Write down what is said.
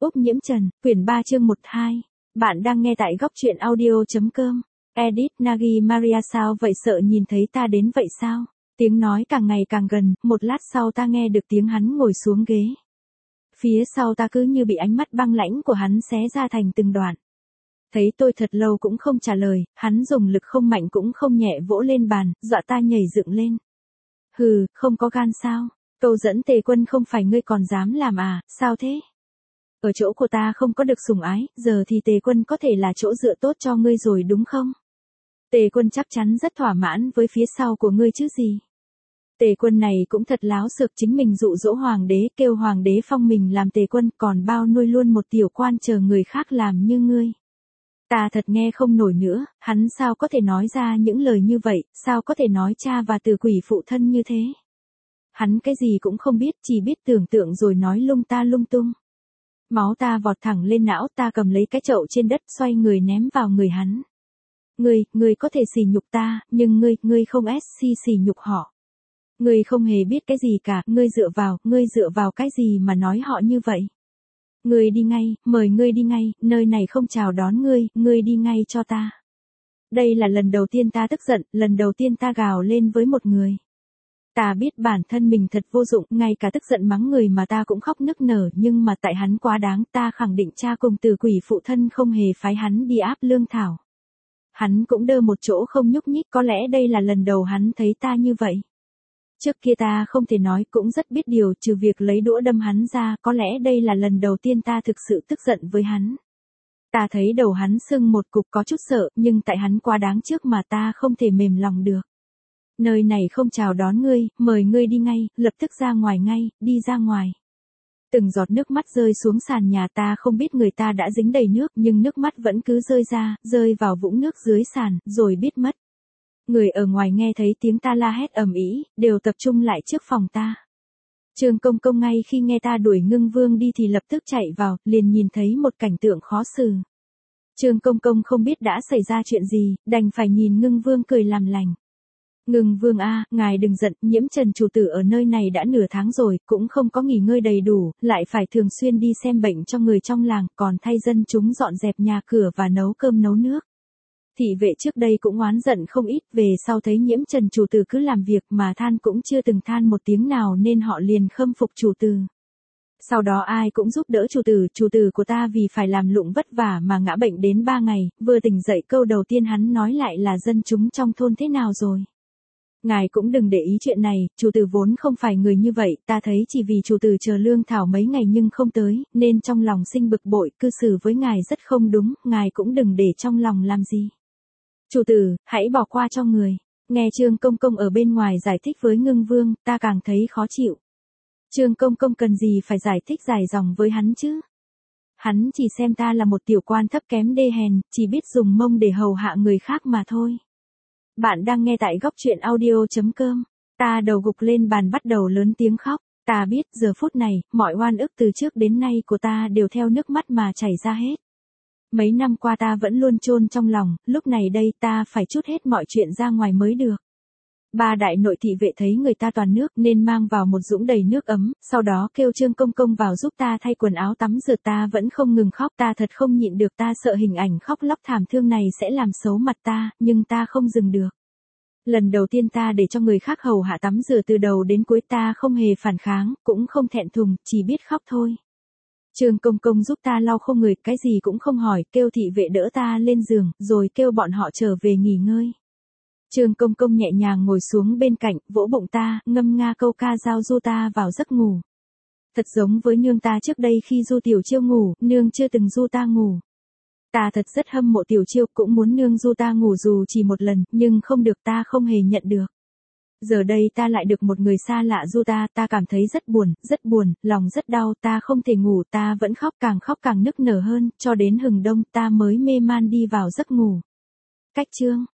Úc Nhiễm Trần, quyển 3 chương 12. Bạn đang nghe tại góc truyện audio.com. Edit Nagi Maria sao vậy, sợ nhìn thấy ta đến vậy sao? Tiếng nói càng ngày càng gần, một lát sau ta nghe được tiếng hắn ngồi xuống ghế. Phía sau ta cứ như bị ánh mắt băng lãnh của hắn xé ra thành từng đoạn. Thấy tôi thật lâu cũng không trả lời, hắn dùng lực không mạnh cũng không nhẹ vỗ lên bàn, dọa ta nhảy dựng lên. Hừ, không có gan sao? Câu dẫn Tề Quân không phải ngươi còn dám làm à, sao thế? Ở chỗ của ta không có được sủng ái, giờ thì Tề Quân có thể là chỗ dựa tốt cho ngươi rồi đúng không? Tề Quân chắc chắn rất thỏa mãn với phía sau của ngươi chứ gì. Tề Quân này cũng thật láo xược, chính mình dụ dỗ hoàng đế, kêu hoàng đế phong mình làm Tề Quân, còn bao nuôi luôn một tiểu quan chờ người khác làm như ngươi. Ta thật nghe không nổi nữa, hắn sao có thể nói ra những lời như vậy, sao có thể nói cha và từ quỷ phụ thân như thế. Hắn cái gì cũng không biết, chỉ biết tưởng tượng rồi nói lung ta lung tung. Máu ta vọt thẳng lên não, ta cầm lấy cái chậu trên đất xoay người ném vào người hắn. Ngươi có thể sỉ nhục ta, nhưng ngươi không sỉ nhục họ. Ngươi không hề biết cái gì cả, ngươi dựa vào cái gì mà nói họ như vậy. Ngươi đi ngay, mời ngươi đi ngay, nơi này không chào đón ngươi đi ngay cho ta. Đây là lần đầu tiên ta tức giận, lần đầu tiên ta gào lên với một người. Ta biết bản thân mình thật vô dụng, ngay cả tức giận mắng người mà ta cũng khóc nức nở, nhưng mà tại hắn quá đáng, ta khẳng định cha cùng từ quỷ phụ thân không hề phái hắn đi áp lương thảo. Hắn cũng đơ một chỗ không nhúc nhích, có lẽ đây là lần đầu hắn thấy ta như vậy. Trước kia ta không thể nói, cũng rất biết điều, trừ việc lấy đũa đâm hắn ra, có lẽ đây là lần đầu tiên ta thực sự tức giận với hắn. Ta thấy đầu hắn sưng một cục, có chút sợ, nhưng tại hắn quá đáng trước mà ta không thể mềm lòng được. Nơi này không chào đón ngươi, mời ngươi đi ngay, lập tức ra ngoài ngay, đi ra ngoài. Từng giọt nước mắt rơi xuống sàn nhà, ta không biết người ta đã dính đầy nước, nhưng nước mắt vẫn cứ rơi ra, rơi vào vũng nước dưới sàn, rồi biết mất. Người ở ngoài nghe thấy tiếng ta la hét ầm ĩ, đều tập trung lại trước phòng ta. Trương Công Công ngay khi nghe ta đuổi Ngưng Vương đi thì lập tức chạy vào, liền nhìn thấy một cảnh tượng khó xử. Trương Công Công không biết đã xảy ra chuyện gì, đành phải nhìn Ngưng Vương cười làm lành. Ngưng Vương a, ngài đừng giận, Nhiễm Trần chủ tử ở nơi này đã nửa tháng rồi, cũng không có nghỉ ngơi đầy đủ, lại phải thường xuyên đi xem bệnh cho người trong làng, còn thay dân chúng dọn dẹp nhà cửa và nấu cơm nấu nước. Thị vệ trước đây cũng oán giận không ít, về sau thấy Nhiễm Trần chủ tử cứ làm việc mà than cũng chưa từng than một tiếng nào nên họ liền khâm phục chủ tử. Sau đó ai cũng giúp đỡ chủ tử của ta vì phải làm lụng vất vả mà ngã bệnh đến 3 ngày, vừa tỉnh dậy câu đầu tiên hắn nói lại là dân chúng trong thôn thế nào rồi. Ngài cũng đừng để ý chuyện này, chủ tử vốn không phải người như vậy, ta thấy chỉ vì chủ tử chờ lương thảo mấy ngày nhưng không tới, nên trong lòng sinh bực bội, cư xử với ngài rất không đúng, ngài cũng đừng để trong lòng làm gì. Chủ tử, hãy bỏ qua cho người. Nghe Trương Công Công ở bên ngoài giải thích với Ngưng Vương, ta càng thấy khó chịu. Trương Công Công cần gì phải giải thích dài dòng với hắn chứ? Hắn chỉ xem ta là một tiểu quan thấp kém đê hèn, chỉ biết dùng mông để hầu hạ người khác mà thôi. Bạn đang nghe tại góc truyện audio.com. Ta đầu gục lên bàn bắt đầu lớn tiếng khóc. Ta biết giờ phút này, mọi oan ức từ trước đến nay của ta đều theo nước mắt mà chảy ra hết. Mấy năm qua ta vẫn luôn chôn trong lòng, lúc này đây ta phải trút hết mọi chuyện ra ngoài mới được. Ba đại nội thị vệ thấy người ta toàn nước nên mang vào một dũng đầy nước ấm, sau đó kêu Trương Công Công vào giúp ta thay quần áo tắm rửa, ta vẫn không ngừng khóc, ta thật không nhịn được, ta sợ hình ảnh khóc lóc thảm thương này sẽ làm xấu mặt ta, nhưng ta không dừng được. Lần đầu tiên ta để cho người khác hầu hạ tắm rửa từ đầu đến cuối, ta không hề phản kháng, cũng không thẹn thùng, chỉ biết khóc thôi. Trương Công Công giúp ta lau khô người, cái gì cũng không hỏi, kêu thị vệ đỡ ta lên giường, rồi kêu bọn họ trở về nghỉ ngơi. Trương Công Công nhẹ nhàng ngồi xuống bên cạnh, vỗ bụng ta, ngâm nga câu ca dao du ta vào giấc ngủ. Thật giống với nương ta trước đây khi du Tiểu Chiêu ngủ, nương chưa từng du ta ngủ. Ta thật rất hâm mộ Tiểu Chiêu, cũng muốn nương du ta ngủ dù chỉ một lần, nhưng không được, ta không hề nhận được. Giờ đây ta lại được một người xa lạ du ta cảm thấy rất buồn, lòng rất đau, ta không thể ngủ, ta vẫn khóc càng nức nở hơn, cho đến hừng đông ta mới mê man đi vào giấc ngủ. Cách chương